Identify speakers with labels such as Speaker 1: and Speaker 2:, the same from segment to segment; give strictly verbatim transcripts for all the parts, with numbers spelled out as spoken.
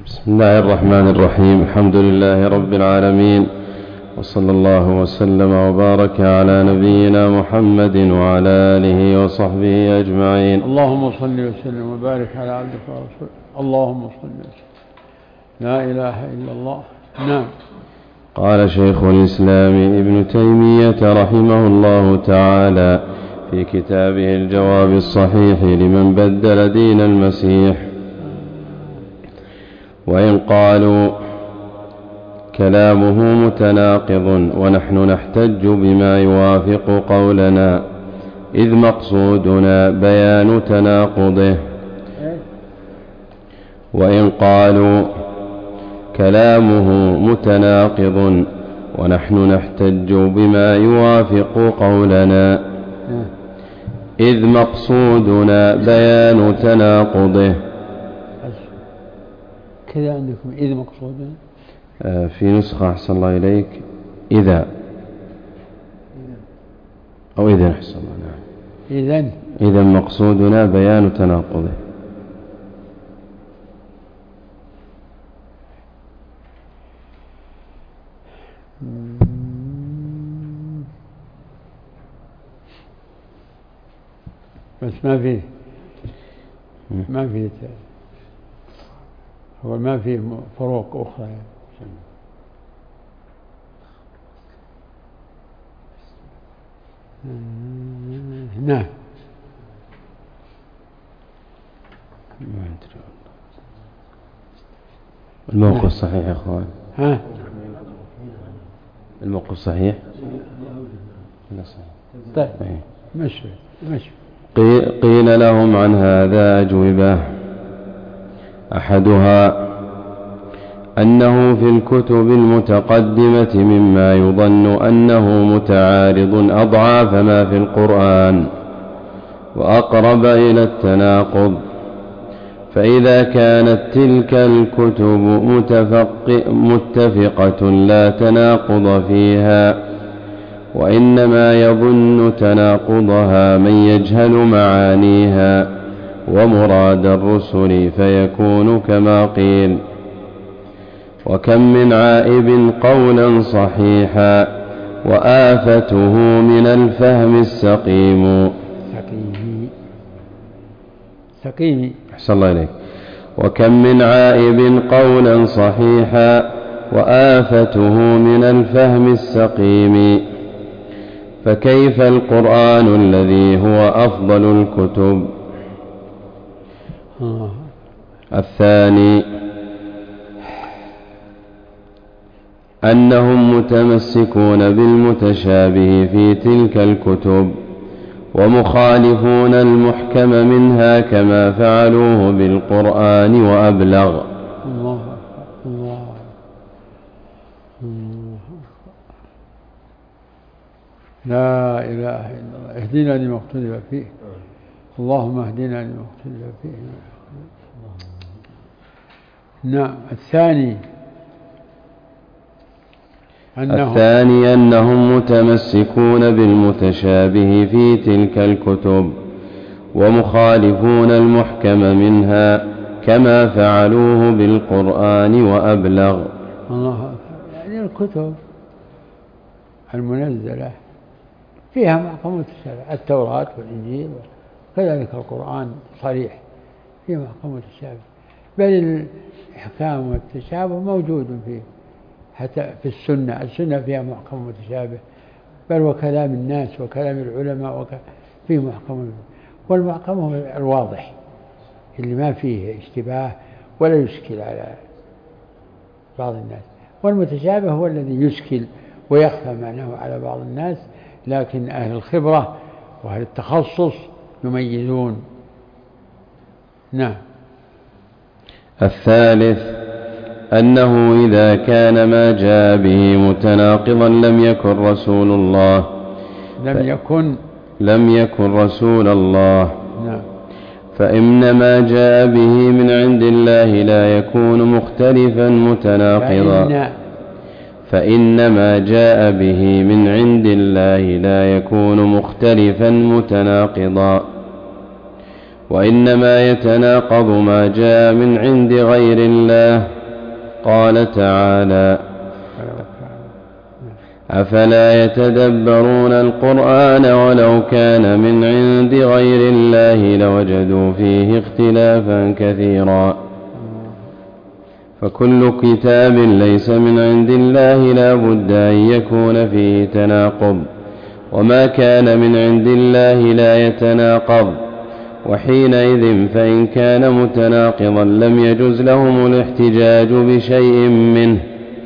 Speaker 1: بسم الله الرحمن الرحيم. الحمد لله رب العالمين، وصلى الله وسلم وبارك على نبينا محمد وعلى آله وصحبه أجمعين.
Speaker 2: اللهم صل وسلم وبارك على عبدك ورسولك. اللهم صل وسلم. لا إله إلا الله. نعم.
Speaker 1: قال شيخ الإسلام ابن تيمية رحمه الله تعالى في كتابه الجواب الصحيح لمن بدل دين المسيح: وإن قالوا كلامه متناقض ونحن نحتج بما يوافق قولنا، إذ مقصودنا بيان تناقضه. وإن قالوا كلامه متناقض ونحن نحتج بما يوافق قولنا، إذ مقصودنا بيان تناقضه.
Speaker 2: كذا عندكم إذ مقصودنا؟
Speaker 1: آه في نسخة أحسن الله إليك إذا أو إذن أحسن الله. نعم.
Speaker 2: إذن
Speaker 1: إذن مقصودنا بيان تناقضه.
Speaker 2: بس ما فيه ما فيه هو ما فيه فروق أخرى. نعم.
Speaker 1: الموقف الصحيح يا أخوان.
Speaker 2: ها؟
Speaker 1: الموقف الصحيح.
Speaker 2: طيب مشي مشي.
Speaker 1: قيل لهم عن هذا أجوبة: أحدها أنه في الكتب المتقدمة مما يظن أنه متعارض أضعاف ما في القرآن وأقرب إلى التناقض، فإذا كانت تلك الكتب متفقة لا تناقض فيها، وإنما يظن تناقضها من يجهل معانيها ومراد الرسل، فيكون كما قيل: وكم من عائب قولا صحيحا وآفته من الفهم السقيم.
Speaker 2: سقيمي سقيمي
Speaker 1: أحسن الله إليك. وكم من عائب قولا صحيحا وآفته من الفهم السقيم، فكيف القرآن الذي هو أفضل الكتب؟
Speaker 2: آه.
Speaker 1: الثاني أنهم متمسكون بالمتشابه في تلك الكتب ومخالفون المحكم منها كما فعلوه بالقرآن وأبلغ.
Speaker 2: الله الله الله. لا إله إلا الله. اهدنا لما اختلف فيه. اللهم اهدنا لما اختلف فيه. نعم. الثاني أنهم
Speaker 1: الثاني أنهم متمسكون بالمتشابه في تلك الكتب ومخالفون المحكم منها كما فعلوه بالقرآن وأبلغ.
Speaker 2: الله. يعني الكتب المنزلة فيها محكم متشابه، التوراة والإنجيل، كذلك القرآن صريح فيه محكم متشابه، بل الإحكام والتشابه موجود فيه حتى في السنة. السنة فيها محكم متشابه، بل وكلام الناس وكلام العلماء فيه محكم، والمحكم هو الواضح اللي ما فيه اشتباه ولا يشكل على بعض الناس، والمتشابه هو الذي يشكل ويخفى معناه على بعض الناس، لكن أهل الخبرة وأهل التخصص يميزون. نعم.
Speaker 1: الثالث أنه إذا كان ما جاء به متناقضا لم يكن رسول الله
Speaker 2: لم يكن
Speaker 1: لم يكن رسول الله.
Speaker 2: نعم.
Speaker 1: فإن ما جاء به من عند الله لا يكون مختلفا متناقضا.
Speaker 2: فإن,
Speaker 1: فإن ما جاء به من عند الله لا يكون مختلفا متناقضا، وإنما يتناقض ما جاء من عند غير الله. قال تعالى: أفلا يتدبرون القرآن ولو كان من عند غير الله لوجدوا فيه اختلافا كثيرا. فكل كتاب ليس من عند الله لا بد أن يكون فيه تناقض، وما كان من عند الله لا يتناقض، وحينئذ فإن كان متناقضا لم يجز لهم الاحتجاج بشيء منه،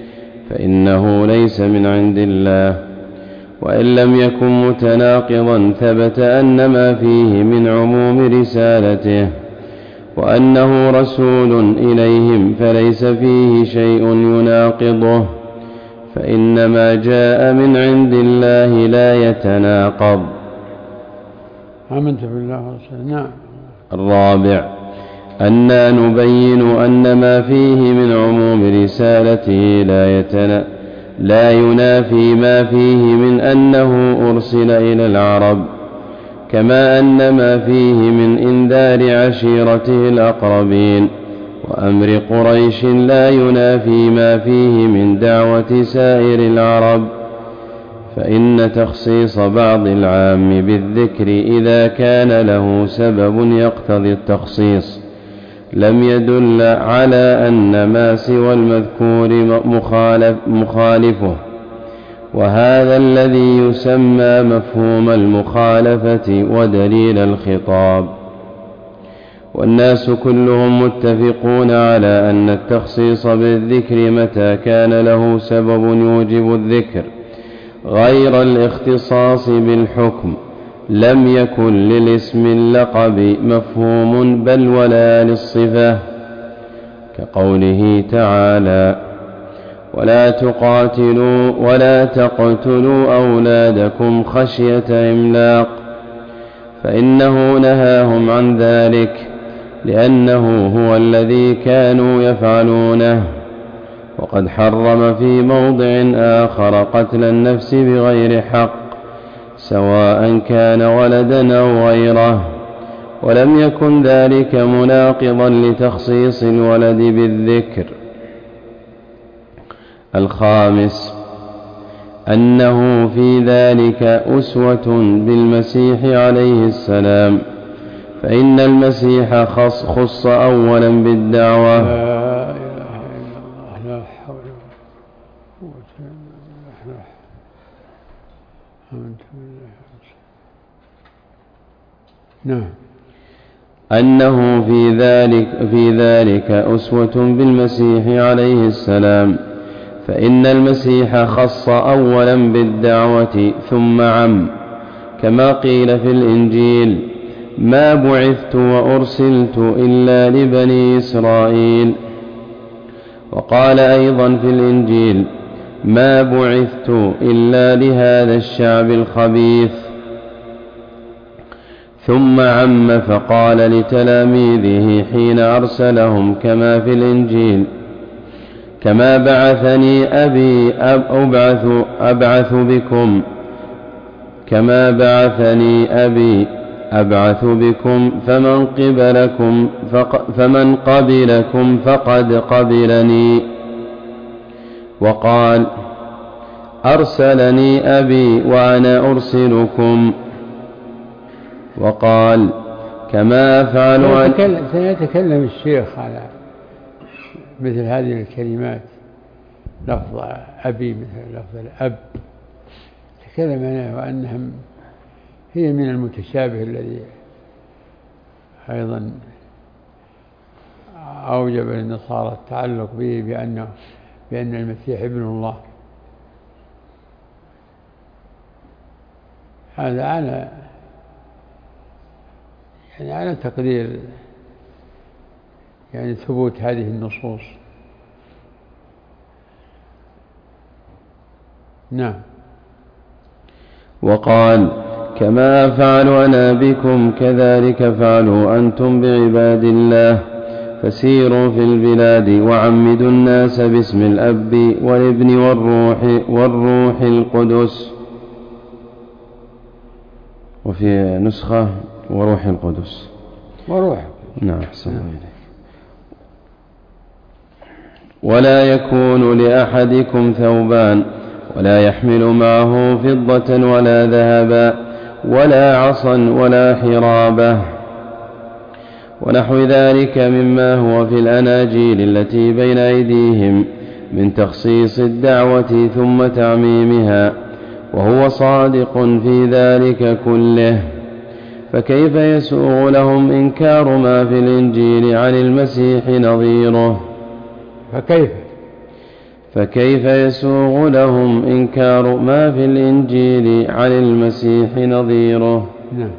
Speaker 1: فإنه ليس من عند الله. وإن لم يكن متناقضا ثبت أن ما فيه من عموم رسالته وأنه رسول إليهم، فليس فيه شيء يناقضه، فإن ما جاء من عند الله لا يتناقض.
Speaker 2: آمنت بالله ورسوله. نعم.
Speaker 1: الرابع: أننا نبين أن ما فيه من عموم رسالته لا يتنا لا ينافي ما فيه من أنه أرسل إلى العرب، كما أن ما فيه من إنذار عشيرته الأقربين وأمر قريش لا ينافي ما فيه من دعوة سائر العرب. فإن تخصيص بعض العام بالذكر إذا كان له سبب يقتضي التخصيص لم يدل على أن ما سوى المذكور مخالف مخالفه، وهذا الذي يسمى مفهوم المخالفة ودليل الخطاب. والناس كلهم متفقون على أن التخصيص بالذكر متى كان له سبب يوجب الذكر غير الاختصاص بالحكم لم يكن للاسم اللقب مفهوم بل ولا للصفة، كقوله تعالى: ولا تقاتلوا ولا تقتلوا أولادكم خشية إملاق، فإنه نهاهم عن ذلك لأنه هو الذي كانوا يفعلونه. وقد حرم في موضع آخر قتل النفس بغير حق سواء كان ولدا أو غيره، ولم يكن ذلك مناقضا لتخصيص الولد بالذكر. الخامس: أنه في ذلك أسوة بالمسيح عليه السلام، فإن المسيح خص, خص أولا بالدعوة.
Speaker 2: لا إله إلا الله، لا حول ولا قوة إلا بالله. آمنت بالله. نعم.
Speaker 1: أنه في ذلك, في ذلك أسوة بالمسيح عليه السلام، فإن المسيح خص أولا بالدعوة ثم عم، كما قيل في الإنجيل: ما بعثت وأرسلت إلا لبني إسرائيل. وقال أيضا في الإنجيل: ما بعثت إلا لهذا الشعب الخبيث. ثم عم فقال لتلاميذه حين أرسلهم كما في الإنجيل: كما بعثني أبي أبعث, أبعث بكم كما بعثني أبي أبعث بكم فمن قبلكم فمن قبلكم فقد قبلني. وقال: أرسلني أبي وأنا أرسلكم. وقال: كما أفعل.
Speaker 2: سيتكلم الشيخ على مثل هذه الكلمات، لفظ أبي مثل لفظ الأب، تكلم عنها وأنها هي من المتشابه الذي أيضا أوجب للنصارى التعلق به بأنه بأن المسيح ابن الله. هذا على يعني على تقدير يعني ثبوت هذه النصوص. نعم.
Speaker 1: وقال: كما أفعل أنا بكم كذلك فعلوا أنتم بعباد الله، فسيروا في البلاد وعمدوا الناس باسم الأب والابن والروح والروح القدس، وفي نسخة وروح القدس.
Speaker 2: وروحه.
Speaker 1: نعم أحسن الله إليك. ولا يكون لأحدكم ثوبان ولا يحمل معه فضة ولا ذهبا ولا عصا ولا حرابة ونحو ذلك مما هو في الأناجيل التي بين أيديهم من تخصيص الدعوة ثم تعميمها، وهو صادق في ذلك كله. فكيف يسوغ لهم إنكار ما في الإنجيل عن المسيح نظيره؟
Speaker 2: فكيف
Speaker 1: فكيف يسوغ لهم إنكار ما في الإنجيل عن المسيح نظيره؟
Speaker 2: نعم.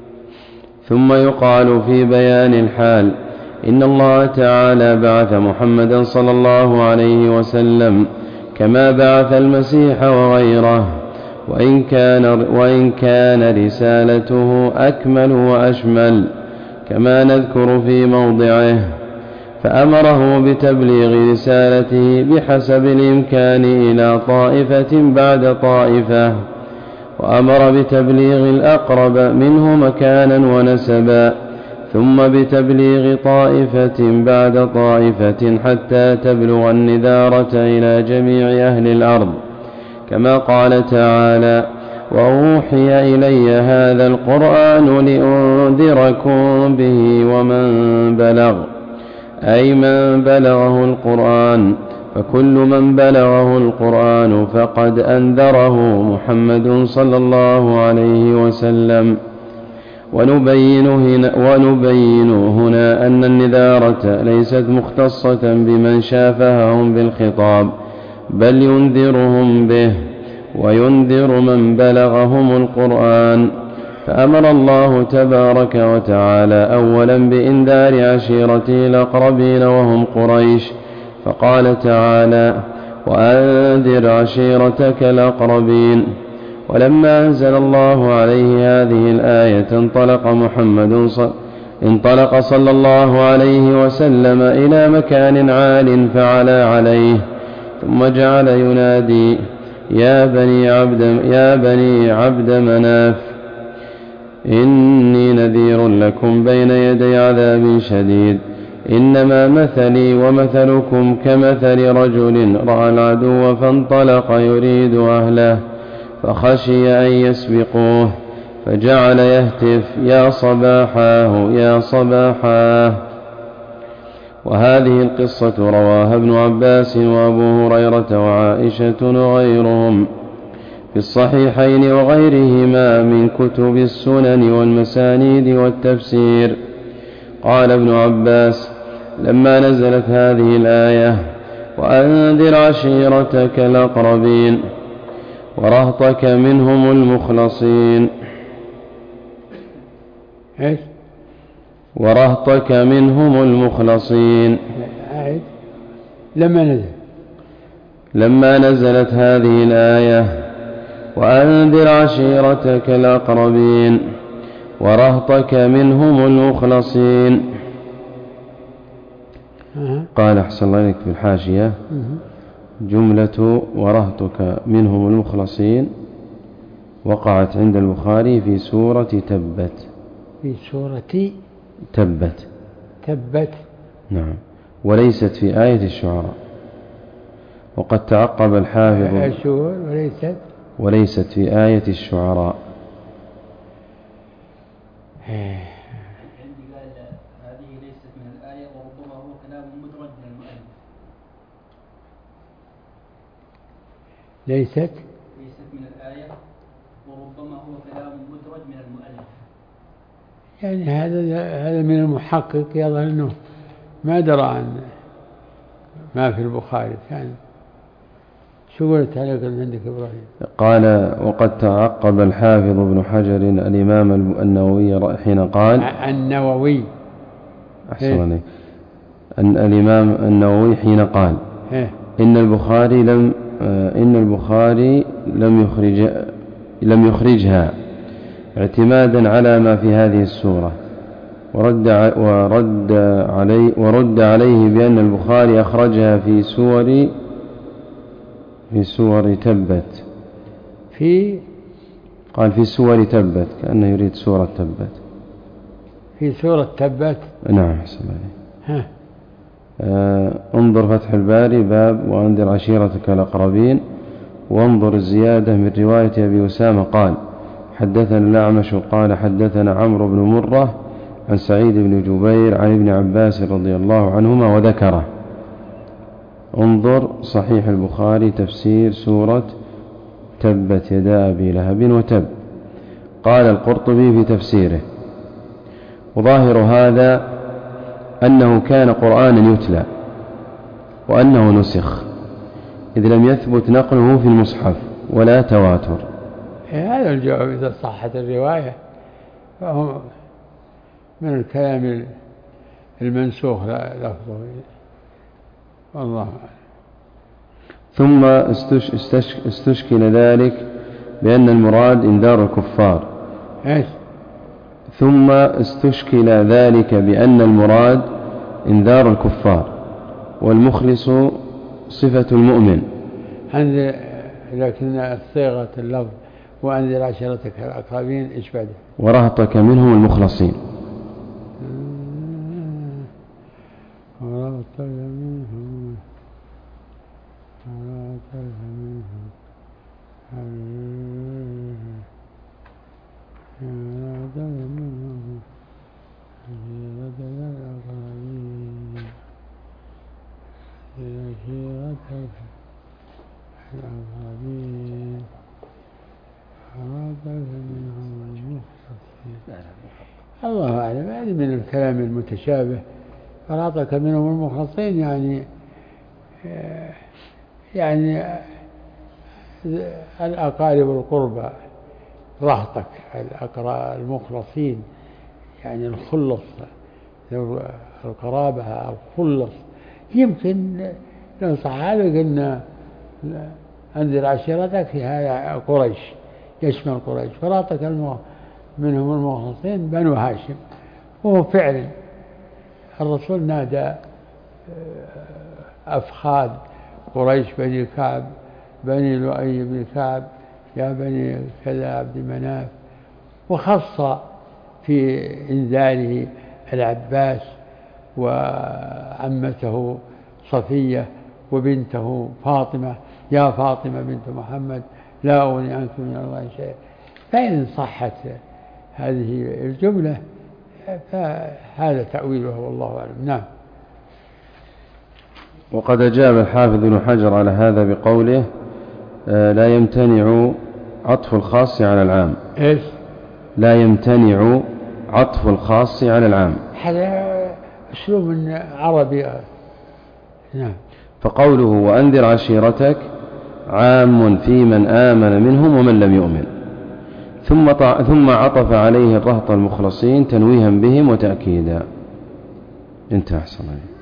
Speaker 1: ثم يقال في بيان الحال إن الله تعالى بعث محمدا صلى الله عليه وسلم كما بعث المسيح وغيره، وإن كان, وإن كان رسالته أكمل وأشمل كما نذكر في موضعه، فأمره بتبليغ رسالته بحسب الإمكان إلى طائفة بعد طائفة، وأمر بتبليغ الأقرب منه مكانا ونسبا، ثم بتبليغ طائفة بعد طائفة حتى تبلغ النذارة إلى جميع أهل الأرض، كما قال تعالى: وأوحي إلي هذا القرآن لأنذركم به ومن بلغ، أي من بلغه القرآن، فكل من بلغه القرآن فقد أنذره محمد صلى الله عليه وسلم. ونبين هنا, ونبين هنا أن النذارة ليست مختصة بمن شافههم بالخطاب، بل ينذرهم به وينذر من بلغهم القرآن. فأمر الله تبارك وتعالى أولا بإنذار عشيرته الأقربين وهم قريش، فقال تعالى: وأنذر عشيرتك الأقربين. ولما أنزل الله عليه هذه الآية انطلق محمد صل... انطلق صلى الله عليه وسلم إلى مكان عال فعلى عليه، ثم جعل ينادي: يا بني عبد, يا بني عبد مناف، إني نذير لكم بين يدي عذاب شديد، إنما مثلي ومثلكم كمثل رجل رأى العدو فانطلق يريد أهله فخشي أن يسبقوه فجعل يهتف: يا صباحاه يا صباحاه. وهذه القصة رواها ابن عباس وأبو هريرة وعائشة وغيرهم في الصحيحين وغيرهما من كتب السنن والمسانيد والتفسير. قال ابن عباس: لما نزلت هذه الآية: وأنذر عشيرتك الأقربين ورهطك منهم المخلصين،
Speaker 2: إيش؟
Speaker 1: ورهطك منهم المخلصين.
Speaker 2: لما نزل
Speaker 1: لما نزلت هذه الآية: وأنذر عشيرتك الأقربين ورهطك منهم المخلصين. قال أحسن الله إليك في الحاشية: جملة ورهطك منهم المخلصين وقعت عند البخاري في سورة تبت.
Speaker 2: في سورة
Speaker 1: تبت
Speaker 2: تبت
Speaker 1: نعم، وليست في آية الشعراء. وقد تعقب الحافظ:
Speaker 2: وليست
Speaker 1: وليست في آية الشعراء.
Speaker 3: عندي قال هذه ليست من الآية وربما هو كلام مدرج من المؤلف.
Speaker 2: ليست
Speaker 3: ليست من الآية وربما هو كلام مدرج من المؤلف.
Speaker 2: يعني هذا هذا من المحقق يظهر أنه ما درى عن ما في البخاري. يعني شو قلت عليك عندك إبراهيم؟
Speaker 1: قال: وقد تعقب الحافظ ابن حجر الإمام النووي حين قال
Speaker 2: النووي
Speaker 1: أحسن عليك أن الإمام النووي حين قال
Speaker 2: إيه؟ إن
Speaker 1: البخاري لم إن البخاري لم يخرج لم يخرجها اعتمادا على ما في هذه السورة، ورد ورد عليه ورد عليه بأن البخاري أخرجها في سور في سور تبت.
Speaker 2: في
Speaker 1: قال في سور تبت، كأنه يريد سورة تبت.
Speaker 2: في سورة تبت.
Speaker 1: نعم حسن عليه.
Speaker 2: ها.
Speaker 1: آه انظر فتح الباري باب وأنذر عشيرتك الأقربين، وانظر الزيادة من رواية أبي أسامة قال حدثنا الأعمش قال حدثنا عمرو بن مرة عن سعيد بن جبير عن ابن عباس رضي الله عنهما وذكره. انظر صحيح البخاري تفسير سورة تبت يدا أبي لهب وتب. قال القرطبي في تفسيره وظاهر هذا أنه كان قرآنا يتلى وأنه نسخ، إذ لم يثبت نقله في المصحف ولا تواتر.
Speaker 2: هذا الجواب إذا صحت الرواية فهو من الكلام المنسوخ لفظه، والله أعلم.
Speaker 1: ثم استشكل ذلك بأن المراد إنذار الكفار.
Speaker 2: إيش؟
Speaker 1: ثم استشكل ذلك بأن المراد إنذار الكفار والمخلص صفة المؤمن،
Speaker 2: لكن صيغة اللفظ وأنذر عشيرتك الأقربين إيش بعده؟
Speaker 1: ورهطك منهم المخلصين.
Speaker 2: ورهطك منهم ورهطك منهم ورهطك منهم عشيرتك الأقربين عشيرتك الأقربين ورهطك منهم المخلصين. الله أعلم. هذه من الكلام المتشابه. فرهطك منهم المخلصين يعني يعني الأقارب القربى، رهطك المخلصين يعني الخلص، القرابة الخلص. يمكن لو صح هذا قلنا أنذر عشيرتك في هذا قريش، يشمل قريش. فرهطك منهم المخلصين بنو هاشم، وهو فعلا الرسول نادى أفخاذ قريش بني كعب بني لؤي بن كعب يا بني كذا عبد مناف، وخص في إنذاره العباس وعمته صفية وبنته فاطمة يا فاطمة بنت محمد لا أغني عنك من الله شيئا. فإن صحت هذه الجملة فهذا تأويله والله أعلم. نعم.
Speaker 1: وقد أجاب الحافظ بن حجر على هذا بقوله لا يمتنع عطف الخاص على العام.
Speaker 2: إيش؟
Speaker 1: لا يمتنع عطف الخاص على العام.
Speaker 2: هذا أسلوب عربي. نعم.
Speaker 1: فقوله وأنذر عشيرتك عام في من آمن منهم ومن لم يؤمن، ثم ثم عطف عليه الرهط المخلصين تنويها بهم وتأكيدا. انتهى أحسن عليه.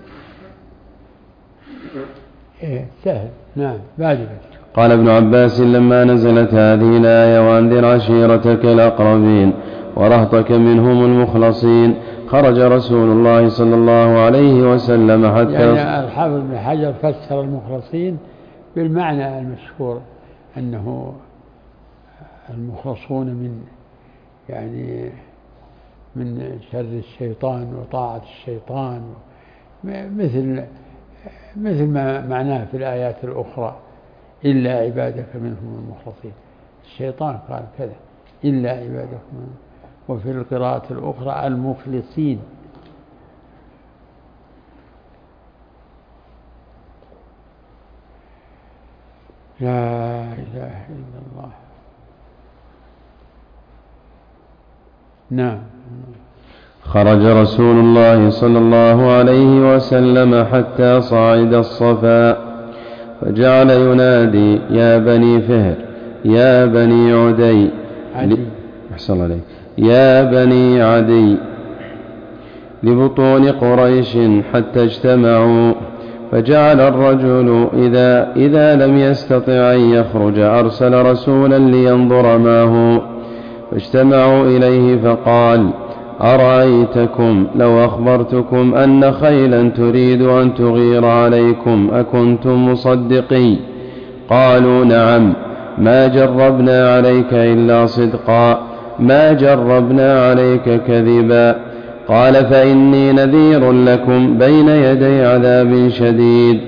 Speaker 2: إيه سهل. نعم. بعد
Speaker 1: قال ابن عباس لما نزلت هذه الآية وأنذر عشيرتك الأقربين ورهطك منهم المخلصين خرج رسول الله صلى الله عليه وسلم حتى
Speaker 2: يعني الحافظ بن حجر فسر المخلصين بالمعنى المشهور أنه المخلصون من يعني من شر الشيطان وطاعة الشيطان، مثل مثل ما معناه في الآيات الأخرى إلا عبادك منهم المخلصين. الشيطان قال كذا إلا عبادك منهم، وفي القراءة الأخرى المخلصين. لا إله إلا الله. نعم.
Speaker 1: خرج رسول الله صلى الله عليه وسلم حتى صعد الصفا فجعل ينادي يا بني فهر يا بني عدي أحسن عليك يا بني عدي لبطون قريش حتى اجتمعوا. فجعل الرجل إذا, إذا لم يستطع أن يخرج أرسل رسولا لينظر ما هو، فاجتمعوا إليه فقال أرأيتكم لو أخبرتكم أن خيلا تريد أن تغير عليكم أكنتم مصدقي؟ قالوا نعم، ما جربنا عليك إلا صدقا، ما جربنا عليك كذبا. قال فإني نذير لكم بين يدي عذاب شديد.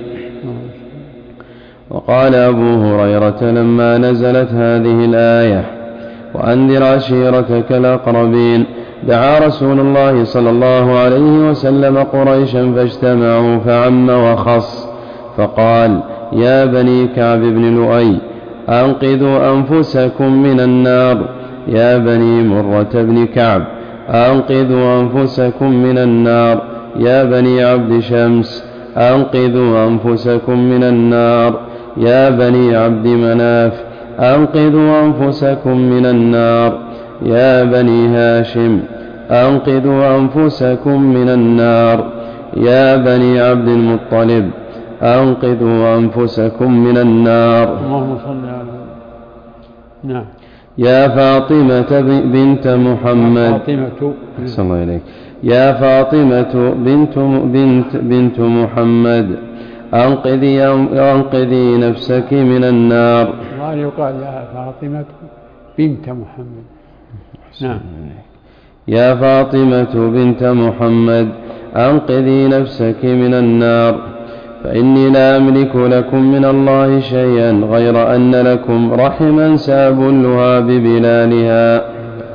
Speaker 1: وقال أبو هريرة لما نزلت هذه الآية وأنذر عشيرتك الأقربين دعا رسول الله صلى الله عليه وسلم قريشا فاجتمعوا فعم وخص فقال يا بني كعب بن لؤي أنقذوا أنفسكم من النار، يا بني مرة بن كعب أنقذوا أنفسكم من النار، يا بني عبد شمس أنقذوا أنفسكم من النار، يا بني عبد مناف أنقذوا أنفسكم من النار، يا بني هاشم أنقذوا أنفسكم من النار، يا بني عبد المطلب أنقذوا أنفسكم من النار.
Speaker 2: اللهم صل على نعم.
Speaker 1: يا فاطمة بنت محمد
Speaker 2: فاطمة
Speaker 1: صلى الله عليه يا فاطمة بنت بنت بنت محمد أنقذي أنقذي نفسك من النار.
Speaker 2: وقال يقال يا فاطمة بنت محمد. نعم.
Speaker 1: يا فاطمة بنت محمد أنقذي نفسك من النار، فإني لا أملك لكم من الله شيئا غير أن لكم رحما سأبلها ببلالها.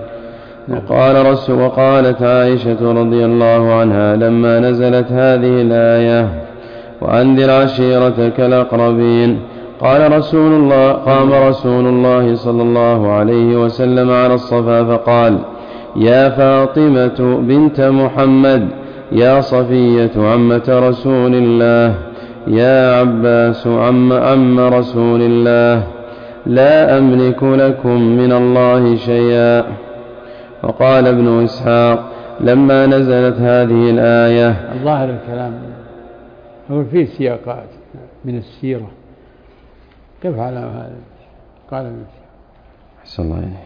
Speaker 1: وقال رسول وقالت عائشة رضي الله عنها لما نزلت هذه الآية وأنذر عشيرتك الأقربين قال رسول الله قام رسول الله صلى الله عليه وسلم على الصفا فقال يا فاطمة بنت محمد يا صفية عمة رسول الله يا عباس عم عم رسول الله لا أملك لكم من الله شيئا. وقال ابن إسحاق لما نزلت هذه الآية
Speaker 2: ظاهر الكلام هو فيه سياقات من السيرة كيف على هذا قال ابن إسحاق
Speaker 1: أحسن الله إليه.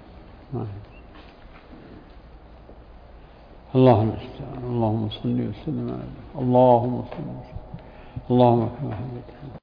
Speaker 2: اللهم استعان اللهم صل وسلم على اللهم صل وسلم اللهم كما حمدت